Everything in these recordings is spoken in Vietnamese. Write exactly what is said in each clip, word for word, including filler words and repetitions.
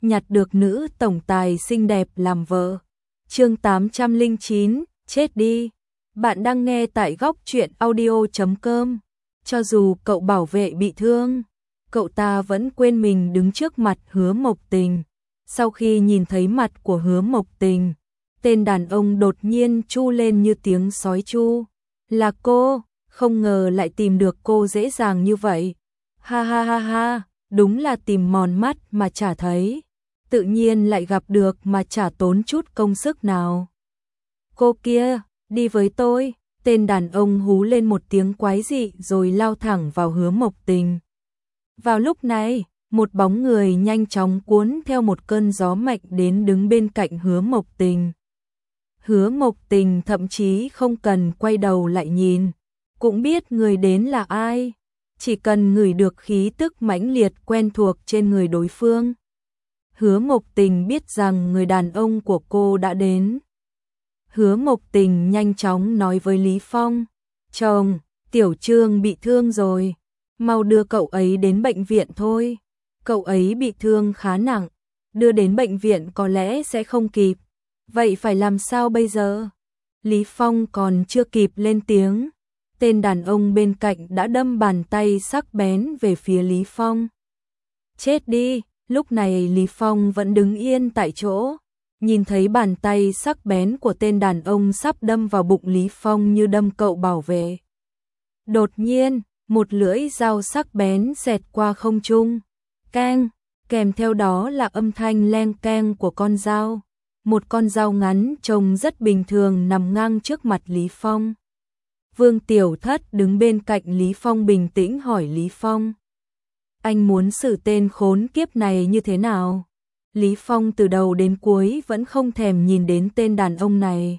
nhặt được nữ tổng tài xinh đẹp làm vợ. Chương tám trăm lẻ chín, chết đi. Bạn đang nghe tại góc truyện audio chấm com. Cho dù cậu bảo vệ bị thương, cậu ta vẫn quên mình đứng trước mặt Hứa Mộc Tình. Sau khi nhìn thấy mặt của Hứa Mộc Tình, tên đàn ông đột nhiên chu lên như tiếng sói chu. Là cô, không ngờ lại tìm được cô dễ dàng như vậy. Ha ha ha ha, đúng là tìm mòn mắt mà chả thấy. Tự nhiên lại gặp được mà chả tốn chút công sức nào. Cô kia, đi với tôi. Tên đàn ông hú lên một tiếng quái dị rồi lao thẳng vào Hứa Mộc Tình. Vào lúc này, một bóng người nhanh chóng cuốn theo một cơn gió mạnh đến đứng bên cạnh Hứa Mộc Tình. Hứa Mộc Tình thậm chí không cần quay đầu lại nhìn, cũng biết người đến là ai, chỉ cần ngửi được khí tức mãnh liệt quen thuộc trên người đối phương. Hứa Mộc Tình biết rằng người đàn ông của cô đã đến. Hứa Mộc Tình nhanh chóng nói với Lý Phong, chồng, Tiểu Trương bị thương rồi, mau đưa cậu ấy đến bệnh viện thôi. Cậu ấy bị thương khá nặng, đưa đến bệnh viện có lẽ sẽ không kịp. Vậy phải làm sao bây giờ? Lý Phong còn chưa kịp lên tiếng, tên đàn ông bên cạnh đã đâm bàn tay sắc bén về phía Lý Phong. Chết đi, lúc này Lý Phong vẫn đứng yên tại chỗ, nhìn thấy bàn tay sắc bén của tên đàn ông sắp đâm vào bụng Lý Phong như đâm cậu bảo vệ. Đột nhiên, một lưỡi dao sắc bén xẹt qua không trung, keng, kèm theo đó là âm thanh leng keng của con dao. Một con dao ngắn trông rất bình thường nằm ngang trước mặt Lý Phong. Vương Tiểu Thất đứng bên cạnh Lý Phong bình tĩnh hỏi Lý Phong, anh muốn xử tên khốn kiếp này như thế nào? Lý Phong từ đầu đến cuối vẫn không thèm nhìn đến tên đàn ông này.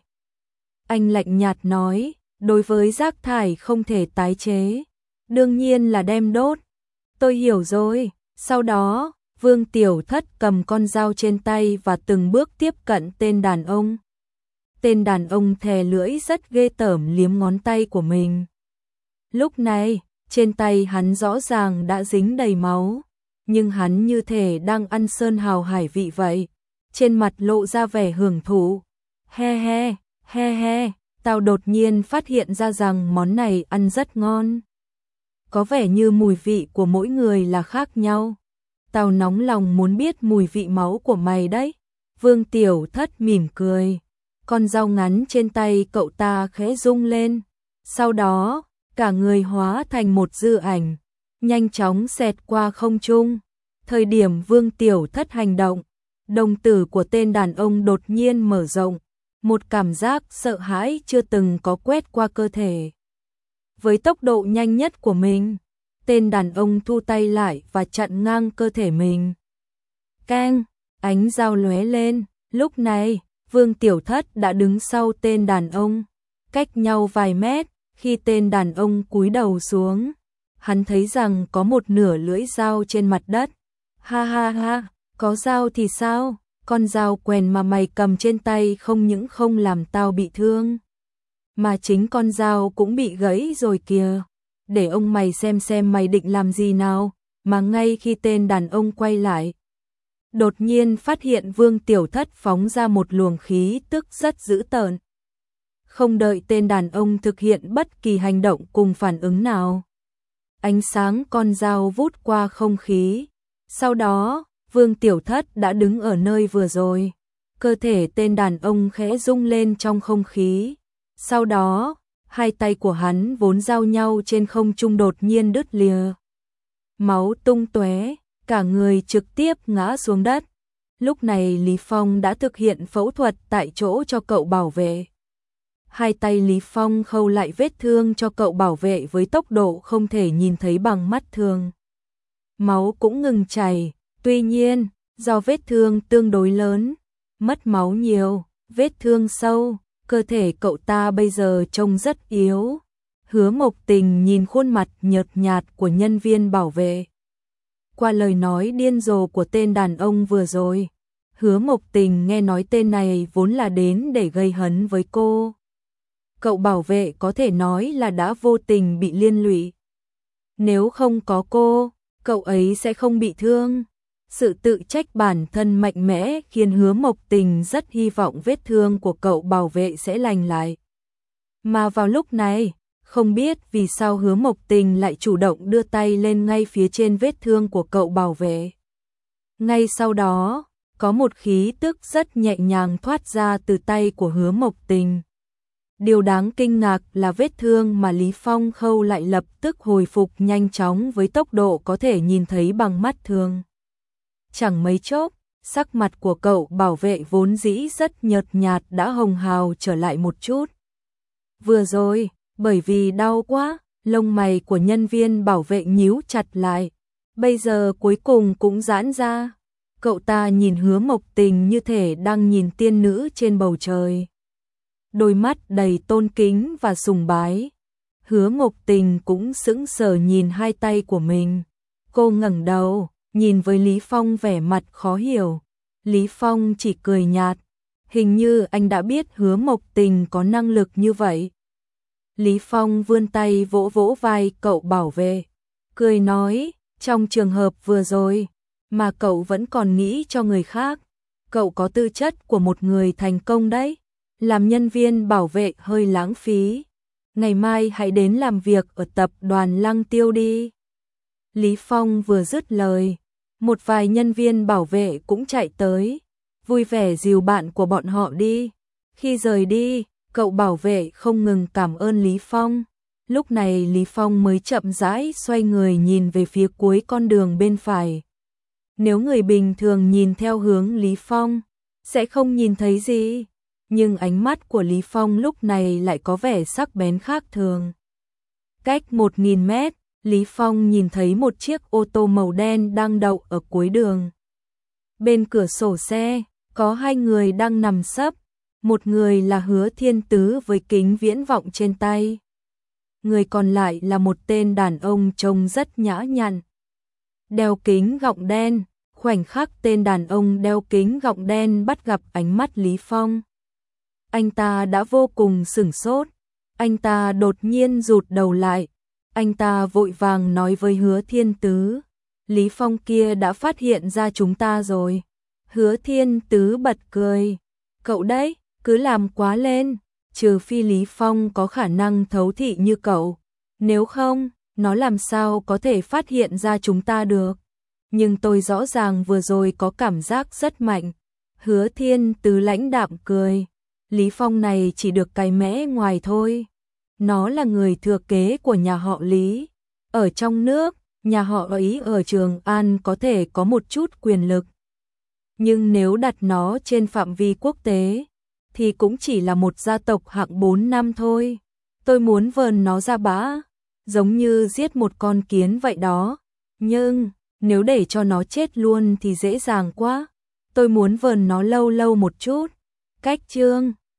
Anh lạnh nhạt nói, đối với rác thải không thể tái chế, đương nhiên là đem đốt. Tôi hiểu rồi. Sau đó, Vương Tiểu Thất cầm con dao trên tay và từng bước tiếp cận tên đàn ông. Tên đàn ông thè lưỡi rất ghê tởm liếm ngón tay của mình. Lúc này, trên tay hắn rõ ràng đã dính đầy máu, nhưng hắn như thể đang ăn sơn hào hải vị vậy, trên mặt lộ ra vẻ hưởng thụ. He he, he he, tao đột nhiên phát hiện ra rằng món này ăn rất ngon. Có vẻ như mùi vị của mỗi người là khác nhau. Tao nóng lòng muốn biết mùi vị máu của mày đấy. Vương Tiểu Thất mỉm cười. Con dao ngắn trên tay cậu ta khẽ rung lên. Sau đó, cả người hóa thành một dư ảnh, nhanh chóng xẹt qua không trung. Thời điểm Vương Tiểu Thất hành động, đồng tử của tên đàn ông đột nhiên mở rộng. Một cảm giác sợ hãi chưa từng có quét qua cơ thể. Với tốc độ nhanh nhất của mình, tên đàn ông thu tay lại và chặn ngang cơ thể mình. Keng, ánh dao lóe lên, lúc này, Vương Tiểu Thất đã đứng sau tên đàn ông, cách nhau vài mét. Khi tên đàn ông cúi đầu xuống, hắn thấy rằng có một nửa lưỡi dao trên mặt đất. Ha ha ha, có dao thì sao? Con dao quèn mà mày cầm trên tay không những không làm tao bị thương, mà chính con dao cũng bị gãy rồi kìa. Để ông mày xem xem mày định làm gì nào. Mà ngay khi tên đàn ông quay lại, đột nhiên phát hiện Vương Tiểu Thất phóng ra một luồng khí tức rất dữ tợn. Không đợi tên đàn ông thực hiện bất kỳ hành động cùng phản ứng nào, ánh sáng con dao vút qua không khí. Sau đó, Vương Tiểu Thất đã đứng ở nơi vừa rồi. Cơ thể tên đàn ông khẽ rung lên trong không khí. Sau đó, hai tay của hắn vốn giao nhau trên không trung đột nhiên đứt lìa. Máu tung tóe, cả người trực tiếp ngã xuống đất. Lúc này Lý Phong đã thực hiện phẫu thuật tại chỗ cho cậu bảo vệ. Hai tay Lý Phong khâu lại vết thương cho cậu bảo vệ với tốc độ không thể nhìn thấy bằng mắt thường. Máu cũng ngừng chảy, tuy nhiên, do vết thương tương đối lớn, mất máu nhiều, vết thương sâu, cơ thể cậu ta bây giờ trông rất yếu. Hứa Mộc Tình nhìn khuôn mặt nhợt nhạt của nhân viên bảo vệ. Qua lời nói điên rồ của tên đàn ông vừa rồi, Hứa Mộc Tình nghe nói tên này vốn là đến để gây hấn với cô. Cậu bảo vệ có thể nói là đã vô tình bị liên lụy. Nếu không có cô, cậu ấy sẽ không bị thương. Sự tự trách bản thân mạnh mẽ khiến Hứa Mộc Tình rất hy vọng vết thương của cậu bảo vệ sẽ lành lại. Mà vào lúc này, không biết vì sao Hứa Mộc Tình lại chủ động đưa tay lên ngay phía trên vết thương của cậu bảo vệ. Ngay sau đó, có một khí tức rất nhẹ nhàng thoát ra từ tay của Hứa Mộc Tình. Điều đáng kinh ngạc là vết thương mà Lý Phong khâu lại lập tức hồi phục nhanh chóng với tốc độ có thể nhìn thấy bằng mắt thường. Chẳng mấy chốc, sắc mặt của cậu bảo vệ vốn dĩ rất nhợt nhạt đã hồng hào trở lại một chút. Vừa rồi, bởi vì đau quá, lông mày của nhân viên bảo vệ nhíu chặt lại. Bây giờ cuối cùng cũng giãn ra. Cậu ta nhìn Hứa Mộc Tình như thể đang nhìn tiên nữ trên bầu trời. Đôi mắt đầy tôn kính và sùng bái. Hứa Mộc Tình cũng sững sờ nhìn hai tay của mình. Cô ngẩng đầu, nhìn với Lý Phong vẻ mặt khó hiểu. Lý Phong chỉ cười nhạt. Hình như anh đã biết Hứa Mộc Tình có năng lực như vậy. Lý Phong vươn tay vỗ vỗ vai cậu bảo vệ. Cười nói, trong trường hợp vừa rồi, mà cậu vẫn còn nghĩ cho người khác. Cậu có tư chất của một người thành công đấy. Làm nhân viên bảo vệ hơi lãng phí. Ngày mai hãy đến làm việc ở tập đoàn Lăng Tiêu đi. Lý Phong vừa dứt lời, một vài nhân viên bảo vệ cũng chạy tới, vui vẻ dìu bạn của bọn họ đi. Khi rời đi, cậu bảo vệ không ngừng cảm ơn Lý Phong. Lúc này Lý Phong mới chậm rãi xoay người nhìn về phía cuối con đường bên phải. Nếu người bình thường nhìn theo hướng Lý Phong, sẽ không nhìn thấy gì. Nhưng ánh mắt của Lý Phong lúc này lại có vẻ sắc bén khác thường. Cách một nghìn mét, Lý Phong nhìn thấy một chiếc ô tô màu đen đang đậu ở cuối đường. Bên cửa sổ xe, có hai người đang nằm sấp. Một người là Hứa Thiên Tứ với kính viễn vọng trên tay. Người còn lại là một tên đàn ông trông rất nhã nhặn. Đeo kính gọng đen, khoảnh khắc tên đàn ông đeo kính gọng đen bắt gặp ánh mắt Lý Phong. Anh ta đã vô cùng sửng sốt. Anh ta đột nhiên rụt đầu lại. Anh ta vội vàng nói với Hứa Thiên Tứ. Lý Phong kia đã phát hiện ra chúng ta rồi. Hứa Thiên Tứ bật cười. Cậu đấy, cứ làm quá lên. Trừ phi Lý Phong có khả năng thấu thị như cậu. Nếu không, nó làm sao có thể phát hiện ra chúng ta được. Nhưng tôi rõ ràng vừa rồi có cảm giác rất mạnh. Hứa Thiên Tứ lãnh đạm cười. Lý Phong này chỉ được cái mẽ ngoài thôi. Nó là người thừa kế của nhà họ Lý. Ở trong nước, nhà họ ấy ở Trường An có thể có một chút quyền lực. Nhưng nếu đặt nó trên phạm vi quốc tế, thì cũng chỉ là một gia tộc hạng bốn năm thôi. Tôi muốn vờn nó ra bã, giống như giết một con kiến vậy đó. Nhưng, nếu để cho nó chết luôn thì dễ dàng quá. Tôi muốn vờn nó lâu lâu một chút. Cách chương